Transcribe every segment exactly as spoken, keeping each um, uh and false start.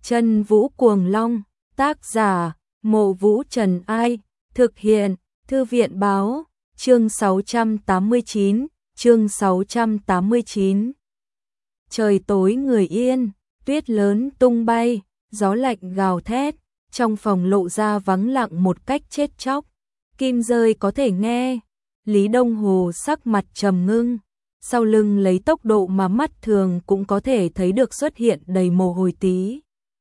Chân Vũ Cuồng Long, tác giả, Mộ Vũ Trần Ai, thực hiện, Thư viện Báo, chương sáu trăm tám mươi chín, chương sáu trăm tám mươi chín. Trời tối người yên, tuyết lớn tung bay, gió lạnh gào thét, trong phòng lộ ra vắng lặng một cách chết chóc. Kim rơi có thể nghe, Lý Đông Hồ sắc mặt trầm ngưng, sau lưng lấy tốc độ mà mắt thường cũng có thể thấy được xuất hiện đầy mồ hôi tí.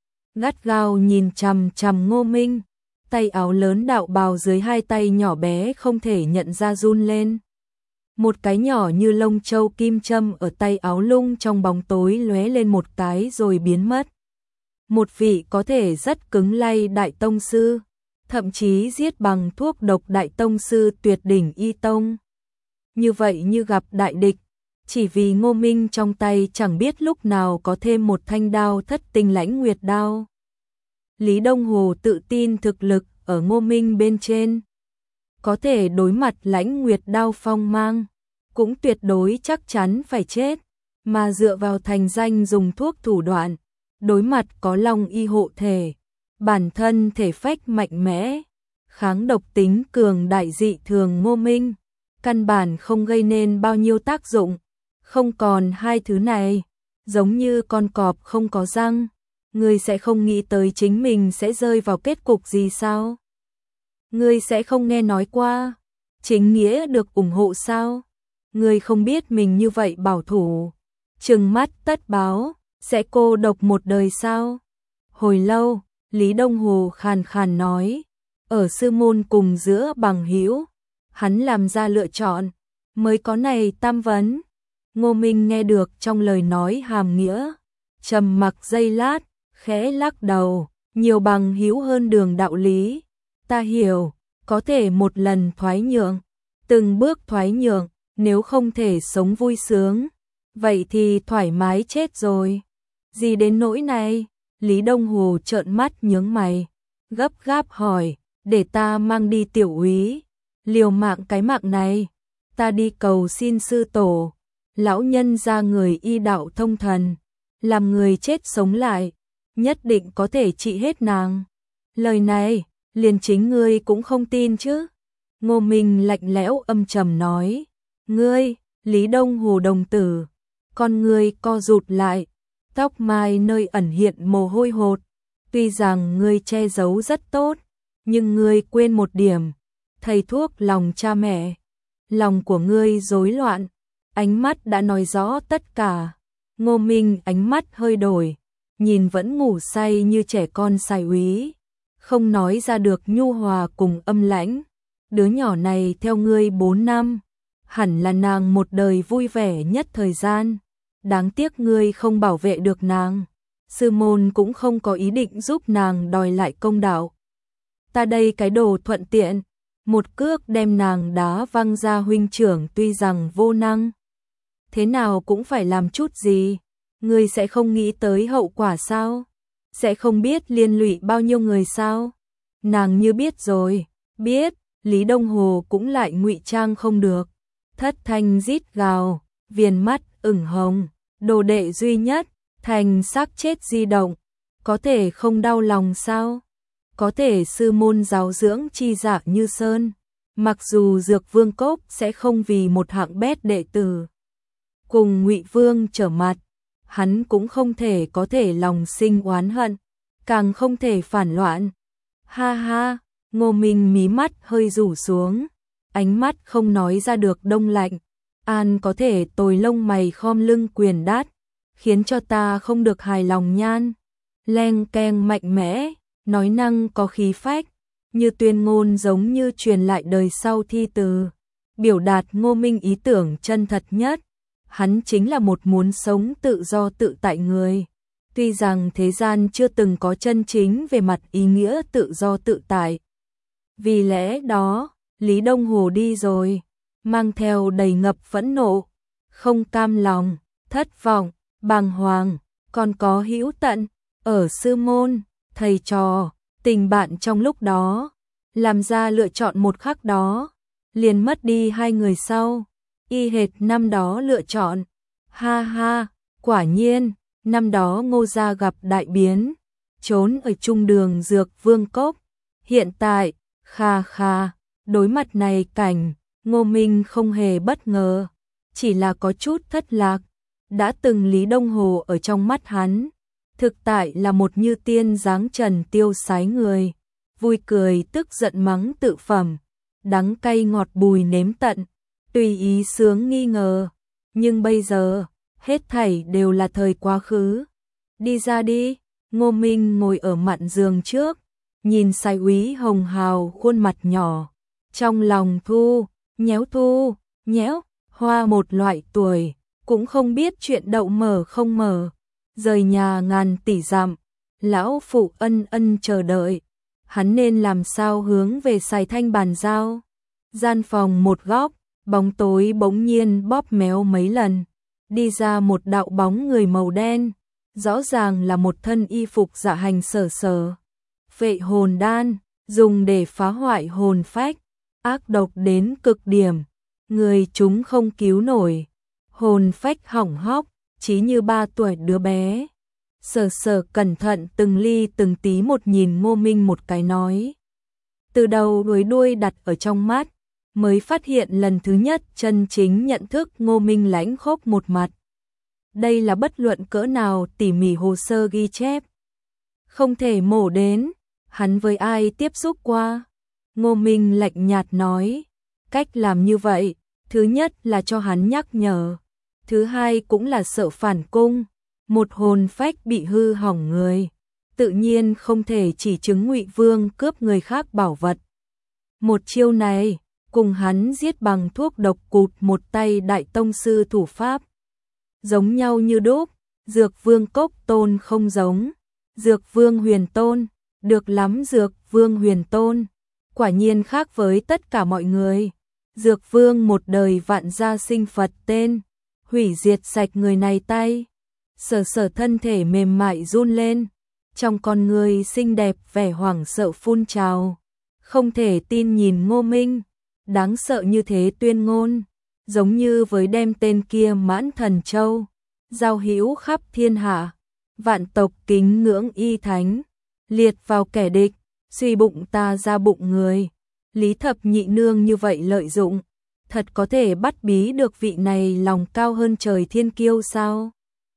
Gắt gao nhìn chằm chằm Ngô Minh, tay áo lớn đạo bào dưới hai tay nhỏ bé không thể nhận ra run lên. Một cái nhỏ như lông châu kim châm ở tay áo lung trong bóng tối lóe lên một cái rồi biến mất. Một vị có thể rất cứng lay đại tông sư, thậm chí giết bằng thuốc độc đại tông sư tuyệt đỉnh y tông. Như vậy như gặp đại địch, chỉ vì Ngô Minh trong tay chẳng biết lúc nào có thêm một thanh đao thất tinh lãnh nguyệt đao. Lý Đông Hồ tự tin thực lực ở Ngô Minh bên trên, có thể đối mặt lãnh nguyệt đao phong mang, cũng tuyệt đối chắc chắn phải chết, mà dựa vào thành danh dùng thuốc thủ đoạn, đối mặt có long y hộ thể, bản thân thể phách mạnh mẽ, kháng độc tính cường đại dị thường Ngô Minh, căn bản không gây nên bao nhiêu tác dụng. Không còn hai thứ này, giống như con cọp không có răng, ngươi sẽ không nghĩ tới chính mình sẽ rơi vào kết cục gì sao? Ngươi sẽ không nghe nói qua chính nghĩa được ủng hộ sao? Ngươi không biết mình như vậy bảo thủ, trừng mắt tất báo, sẽ cô độc một đời sao? Hồi lâu, Lý Đông Hồ khàn khàn nói, ở sư môn cùng giữa bằng hữu, hắn làm ra lựa chọn, mới có này tam vấn. Ngô Minh nghe được trong lời nói hàm nghĩa, trầm mặc giây lát, khẽ lắc đầu, nhiều bằng hữu hơn đường đạo lý. Ta hiểu, có thể một lần thoái nhượng, từng bước thoái nhượng, nếu không thể sống vui sướng, vậy thì thoải mái chết rồi. Gì đến nỗi này? Lý Đông Hồ trợn mắt nhướng mày, gấp gáp hỏi, để ta mang đi tiểu úy, liều mạng cái mạng này, ta đi cầu xin sư tổ. Lão nhân ra người y đạo thông thần, làm người chết sống lại, nhất định có thể trị hết nàng. Lời này, liền chính ngươi cũng không tin chứ? Ngô Minh lạnh lẽo âm trầm nói, ngươi, Lý Đông Hồ đồng tử, con ngươi co rụt lại, tóc mai nơi ẩn hiện mồ hôi hột, tuy rằng ngươi che giấu rất tốt, nhưng ngươi quên một điểm, thầy thuốc lòng cha mẹ, lòng của ngươi rối loạn. Ánh mắt đã nói rõ tất cả. Ngô Minh ánh mắt hơi đổi, nhìn vẫn ngủ say như trẻ con sai úy, không nói ra được nhu hòa cùng âm lãnh. Đứa nhỏ này theo ngươi bốn năm, hẳn là nàng một đời vui vẻ nhất thời gian. Đáng tiếc ngươi không bảo vệ được nàng, sư môn cũng không có ý định giúp nàng đòi lại công đạo. Ta đây cái đồ thuận tiện, một cước đem nàng đá văng ra huynh trưởng tuy rằng vô năng, thế nào cũng phải làm chút gì. Ngươi sẽ không nghĩ tới hậu quả sao? Sẽ không biết liên lụy bao nhiêu người sao? Nàng như biết rồi, biết. Lý Đông Hồ cũng lại ngụy trang không được, thất thanh rít gào, viền mắt ửng hồng, đồ đệ duy nhất, thành xác chết di động, có thể không đau lòng sao? Có thể sư môn giáo dưỡng chi dạ như sơn, mặc dù Dược Vương Cốc sẽ không vì một hạng bét đệ tử cùng Ngụy Vương trở mặt, hắn cũng không thể có thể lòng sinh oán hận, càng không thể phản loạn. Ha ha, Ngô Minh mí mắt hơi rủ xuống, ánh mắt không nói ra được đông lạnh. An có thể tồi lông mày khom lưng quyền đát, khiến cho ta không được hài lòng nhan. Leng keng mạnh mẽ, nói năng có khí phách, như tuyên ngôn giống như truyền lại đời sau thi từ, biểu đạt Ngô Minh ý tưởng chân thật nhất. Hắn chính là một muốn sống tự do tự tại người. Tuy rằng thế gian chưa từng có chân chính về mặt ý nghĩa tự do tự tại. Vì lẽ đó, Lý Đông Hồ đi rồi, mang theo đầy ngập phẫn nộ, không cam lòng, thất vọng, bàng hoàng, còn có hữu tận, ở sư môn, thầy trò, tình bạn trong lúc đó, làm ra lựa chọn một khắc đó, liền mất đi hai người sau. Y hệt năm đó lựa chọn. Ha ha, quả nhiên, năm đó Ngô gia gặp đại biến, trốn ở trung đường Dược Vương Cốc. Hiện tại, kha kha, đối mặt này cảnh, Ngô Minh không hề bất ngờ, chỉ là có chút thất lạc. Đã từng Lý Đông Hồ ở trong mắt hắn, thực tại là một như tiên dáng trần tiêu sái người, vui cười tức giận mắng tự phẩm, đắng cay ngọt bùi nếm tận, tùy ý sướng nghi ngờ. Nhưng bây giờ, hết thảy đều là thời quá khứ. Đi ra đi, Ngô Minh ngồi ở mạn giường trước, nhìn Sai Úy hồng hào khuôn mặt nhỏ, trong lòng thu, nhéo thu, nhéo, hoa một loại tuổi, cũng không biết chuyện đậu mở không mở, rời nhà ngàn tỷ dặm, lão phụ ân ân chờ đợi, hắn nên làm sao hướng về Sài Thanh bàn giao. Gian phòng một góc, bóng tối bỗng nhiên bóp méo mấy lần, đi ra một đạo bóng người màu đen, rõ ràng là một thân y phục dạ hành sở sở. Vệ hồn đan, dùng để phá hoại hồn phách, ác độc đến cực điểm, người chúng không cứu nổi, hồn phách hỏng hóc, chí như ba tuổi đứa bé. Sở sở cẩn thận từng ly từng tí một nhìn Ngô Minh một cái nói. Từ đầu đuôi đuôi đặt ở trong mắt, mới phát hiện lần thứ nhất chân chính nhận thức Ngô Minh lãnh khốc một mặt. Đây là bất luận cỡ nào tỉ mỉ hồ sơ ghi chép, không thể mổ đến, hắn với ai tiếp xúc qua. Ngô Minh lạnh nhạt nói, cách làm như vậy, thứ nhất là cho hắn nhắc nhở, thứ hai cũng là sợ phản cung, một hồn phách bị hư hỏng người, tự nhiên không thể chỉ chứng Ngụy Vương cướp người khác bảo vật. Một chiêu này, cùng hắn giết bằng thuốc độc cụt một tay đại tông sư thủ pháp, giống nhau như đúc. Dược Vương Cốc Tôn không giống, Dược Vương Huyền Tôn, được lắm Dược Vương Huyền Tôn, quả nhiên khác với tất cả mọi người. Dược Vương một đời vạn gia sinh Phật tên, hủy diệt sạch người này tay. Sở sở thân thể mềm mại run lên, trong con người xinh đẹp vẻ hoảng sợ phun trào, không thể tin nhìn Ngô Minh, đáng sợ như thế tuyên ngôn, giống như với đem tên kia Mãn Thần Châu, giao hữu khắp thiên hạ, vạn tộc kính ngưỡng y thánh, liệt vào kẻ địch, suy bụng ta ra bụng người. Lý Thập Nhị Nương như vậy lợi dụng, thật có thể bắt bí được vị này lòng cao hơn trời thiên kiêu sao?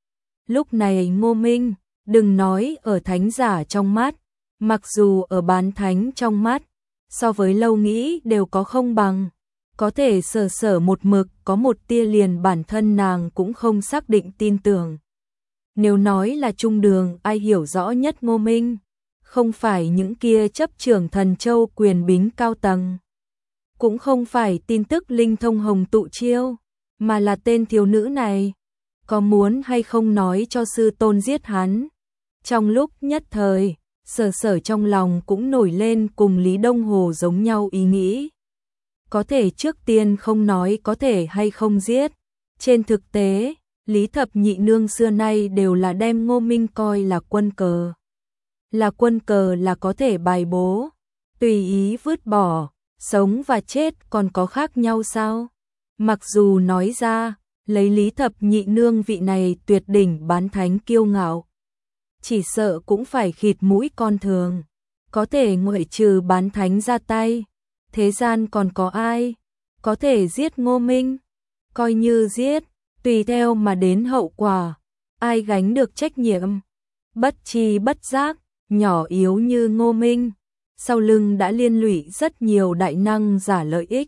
Lúc này Ngô Minh, đừng nói ở thánh giả trong mắt, mặc dù ở bán thánh trong mắt, so với Lâu Nghĩ đều có không bằng, có thể sở sở một mực có một tia liền bản thân nàng cũng không xác định tin tưởng. Nếu nói là trung đường ai hiểu rõ nhất Ngô Minh, không phải những kia chấp trưởng Thần Châu quyền bính cao tầng, cũng không phải tin tức linh thông hồng tụ chiêu, mà là tên thiếu nữ này, có muốn hay không nói cho sư tôn giết hắn. Trong lúc nhất thời, sở sở trong lòng cũng nổi lên cùng Lý Đông Hồ giống nhau ý nghĩ. Có thể trước tiên không nói có thể hay không giết, trên thực tế, Lý Thập Nhị Nương xưa nay đều là đem Ngô Minh coi là quân cờ. Là quân cờ là có thể bài bố, tùy ý vứt bỏ, sống và chết còn có khác nhau sao? Mặc dù nói ra, lấy Lý Thập Nhị Nương vị này tuyệt đỉnh bán thánh kiêu ngạo, chỉ sợ cũng phải khịt mũi con thường, có thể ngoại trừ bán thánh ra tay, thế gian còn có ai có thể giết Ngô Minh? Coi như giết, tùy theo mà đến hậu quả, ai gánh được trách nhiệm? Bất tri bất giác, nhỏ yếu như Ngô Minh, sau lưng đã liên lụy rất nhiều đại năng giả lợi ích.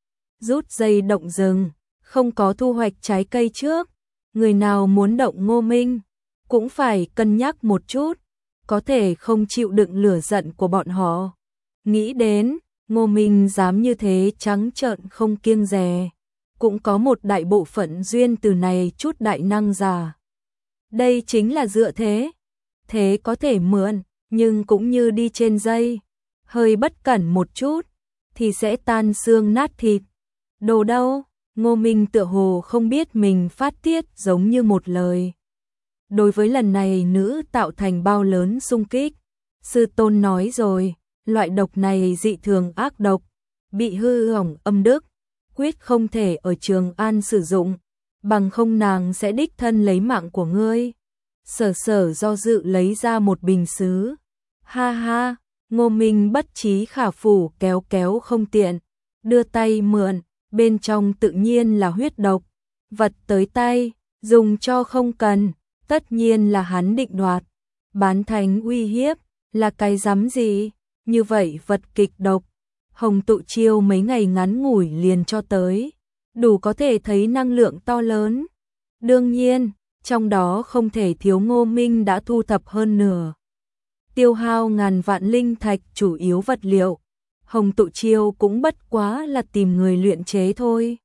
Rút dây động rừng, không có thu hoạch trái cây trước, người nào muốn động Ngô Minh, cũng phải cân nhắc một chút, có thể không chịu đựng lửa giận của bọn họ. Nghĩ đến, Ngô Minh dám như thế trắng trợn không kiêng dè, cũng có một đại bộ phận duyên từ này chút đại năng giả. Đây chính là dựa thế, thế có thể mượn, nhưng cũng như đi trên dây, hơi bất cẩn một chút, thì sẽ tan xương nát thịt. Đồ đâu, Ngô Minh tựa hồ không biết mình phát tiết giống như một lời. Đối với lần này nữ tạo thành bao lớn xung kích, sư tôn nói rồi, loại độc này dị thường ác độc, bị hư hỏng âm đức, quyết không thể ở Trường An sử dụng, bằng không nàng sẽ đích thân lấy mạng của ngươi. Sở Sở do dự lấy ra một bình sứ. Ha ha, Ngô Minh bất trí khả phủ kéo kéo không tiện, đưa tay mượn, bên trong tự nhiên là huyết độc. Vật tới tay, dùng cho không cần, tất nhiên là hắn định đoạt. Bán thánh uy hiếp, là cái rắm gì? Như vậy vật kịch độc, Hồng Tụ Chiêu mấy ngày ngắn ngủi liền cho tới, đủ có thể thấy năng lượng to lớn. Đương nhiên, trong đó không thể thiếu Ngô Minh đã thu thập hơn nửa. Tiêu hao ngàn vạn linh thạch chủ yếu vật liệu, Hồng Tụ Chiêu cũng bất quá là tìm người luyện chế thôi.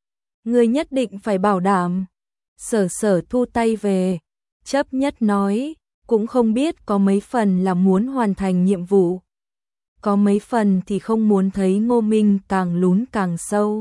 Người nhất định phải bảo đảm. Sở Sở thu tay về, chấp nhất nói, cũng không biết có mấy phần là muốn hoàn thành nhiệm vụ. Có mấy phần thì không muốn thấy Ngô Minh càng lún càng sâu.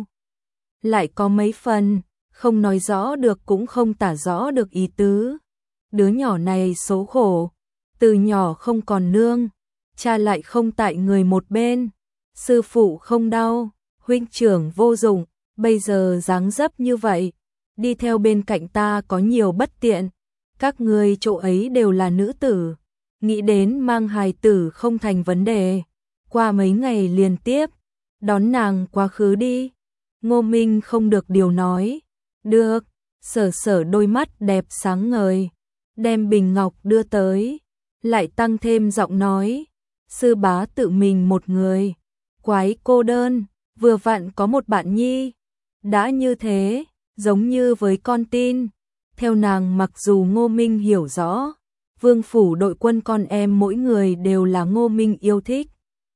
Lại có mấy phần, không nói rõ được cũng không tả rõ được ý tứ. Đứa nhỏ này số khổ, từ nhỏ không còn nương, cha lại không tại người một bên, sư phụ không đau, huynh trưởng vô dụng, bây giờ dáng dấp như vậy, đi theo bên cạnh ta có nhiều bất tiện, các ngươi chỗ ấy đều là nữ tử, nghĩ đến mang hài tử không thành vấn đề, qua mấy ngày liên tiếp, đón nàng quá khứ đi. Ngô Minh không được điều nói, được. Sở Sở đôi mắt đẹp sáng ngời, đem bình ngọc đưa tới, lại tăng thêm giọng nói, sư bá tự mình một người, quái cô đơn, vừa vặn có một bạn nhi, đã như thế, giống như với con tin. Theo nàng, mặc dù Ngô Minh hiểu rõ, vương phủ đội quân con em mỗi người đều là Ngô Minh yêu thích,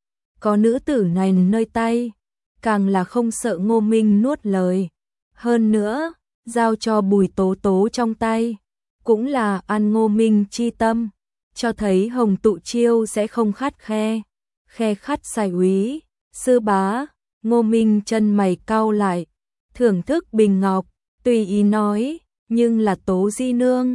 có nữ tử này nơi tay, càng là không sợ Ngô Minh nuốt lời. Hơn nữa, giao cho Bùi Tố Tố trong tay, cũng là ăn Ngô Minh chi tâm, cho thấy Hồng Tụ Chiêu sẽ không khắt khe, khe khắt sai úy. Sư bá, Ngô Minh chân mày cau lại, thưởng thức bình ngọc, tùy ý nói, nhưng là Tố di nương.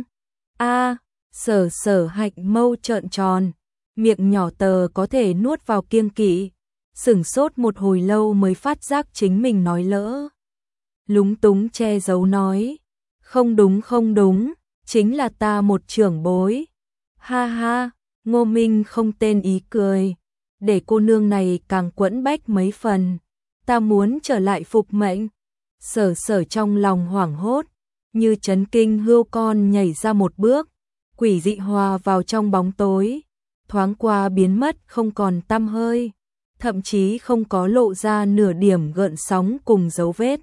A, Sở Sở hạnh mâu trợn tròn, miệng nhỏ tờ có thể nuốt vào kiêng kỵ, sửng sốt một hồi lâu mới phát giác chính mình nói lỡ. Lúng túng che giấu nói, không đúng không đúng, chính là ta một trưởng bối. Ha ha, Ngô Minh không tên ý cười, để cô nương này càng quẫn bách mấy phần, ta muốn trở lại phục mệnh. Sở Sở trong lòng hoảng hốt, như chấn kinh hươu con nhảy ra một bước, quỷ dị hòa vào trong bóng tối, thoáng qua biến mất không còn tăm hơi, thậm chí không có lộ ra nửa điểm gợn sóng cùng dấu vết.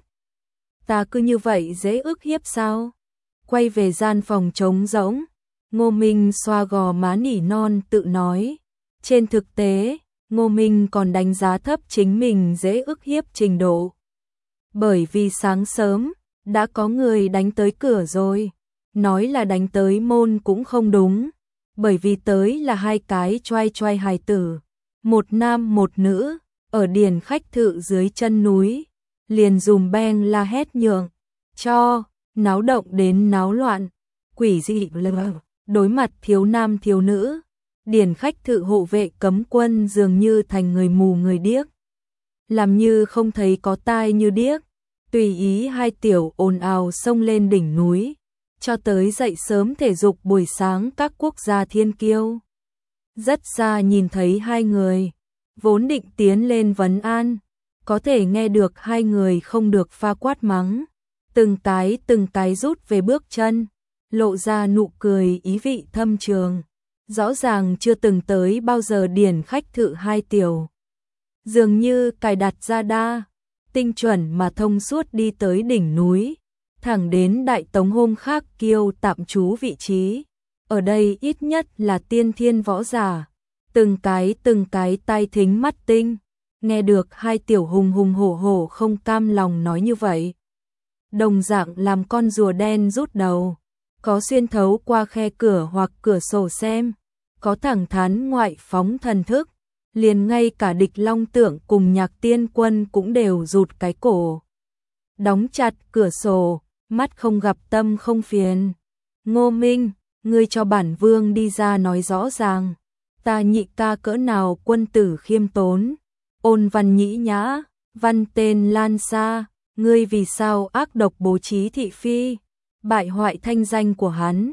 Ta cứ như vậy dễ ức hiếp sao? Quay về gian phòng trống rỗng, Ngô Minh xoa gò má nỉ non tự nói. Trên thực tế, Ngô Minh còn đánh giá thấp chính mình dễ ức hiếp trình độ. Bởi vì sáng sớm, đã có người đánh tới cửa rồi. Nói là đánh tới môn cũng không đúng, bởi vì tới là hai cái choai choai hài tử, một nam một nữ, ở điền khách thự dưới chân núi, liền dùm beng la hét nhượng, cho, náo động đến náo loạn, quỷ dị lờ, đối mặt thiếu nam thiếu nữ, điền khách thự hộ vệ cấm quân dường như thành người mù người điếc, làm như không thấy có tai như điếc, tùy ý hai tiểu ồn ào xông lên đỉnh núi, cho tới dậy sớm thể dục buổi sáng các quốc gia thiên kiêu. Rất xa nhìn thấy hai người, vốn định tiến lên vấn an, có thể nghe được hai người không được pha quát mắng, từng cái từng cái rút về bước chân, lộ ra nụ cười ý vị thâm trường, rõ ràng chưa từng tới bao giờ điển khách thự hai tiểu. Dường như cài đặt ra đa, tinh chuẩn mà thông suốt đi tới đỉnh núi, thẳng đến Đại Tống hôm khác kiêu tạm trú vị trí. Ở đây ít nhất là tiên thiên võ giả, từng cái từng cái tai thính mắt tinh, nghe được hai tiểu hùng hùng hổ hổ không cam lòng nói như vậy. Đồng dạng làm con rùa đen rút đầu, có xuyên thấu qua khe cửa hoặc cửa sổ xem, có thẳng thắn ngoại phóng thần thức, liền ngay cả Địch Long Tượng cùng Nhạc Tiên Quân cũng đều rụt cái cổ. Đóng chặt cửa sổ, mắt không gặp tâm không phiền. Ngô Minh, ngươi cho bản vương đi ra nói rõ ràng, ta nhị ca cỡ nào quân tử khiêm tốn, ôn văn nhĩ nhã, văn tên lan xa, ngươi vì sao ác độc bố trí thị phi, bại hoại thanh danh của hắn,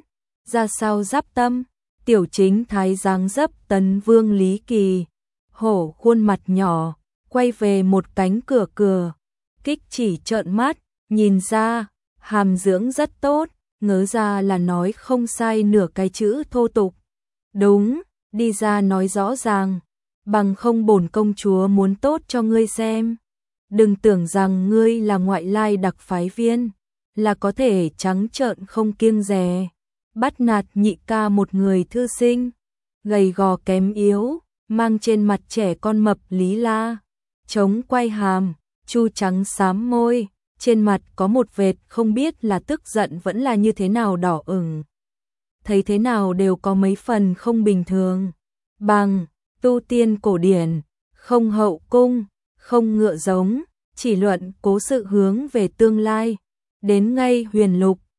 ra sao giáp tâm, tiểu chính thái dáng dấp tấn vương Lý Kỳ, hổ khuôn mặt nhỏ, quay về một cánh cửa cửa, kích chỉ trợn mắt, nhìn ra, hàm dưỡng rất tốt, ngớ ra là nói không sai nửa cái chữ thô tục. Đúng, đi ra nói rõ ràng, bằng không bổn công chúa muốn tốt cho ngươi xem. Đừng tưởng rằng ngươi là ngoại lai đặc phái viên, là có thể trắng trợn không kiêng dè, bắt nạt nhị ca một người thư sinh, gầy gò kém yếu, mang trên mặt trẻ con mập Lý La, chống quay hàm, chu trắng xám môi, trên mặt có một vệt không biết là tức giận vẫn là như thế nào đỏ ửng. Thấy thế nào đều có mấy phần không bình thường, bằng tu tiên cổ điển, không hậu cung, không ngựa giống, chỉ luận cố sự hướng về tương lai, đến ngay huyền lục,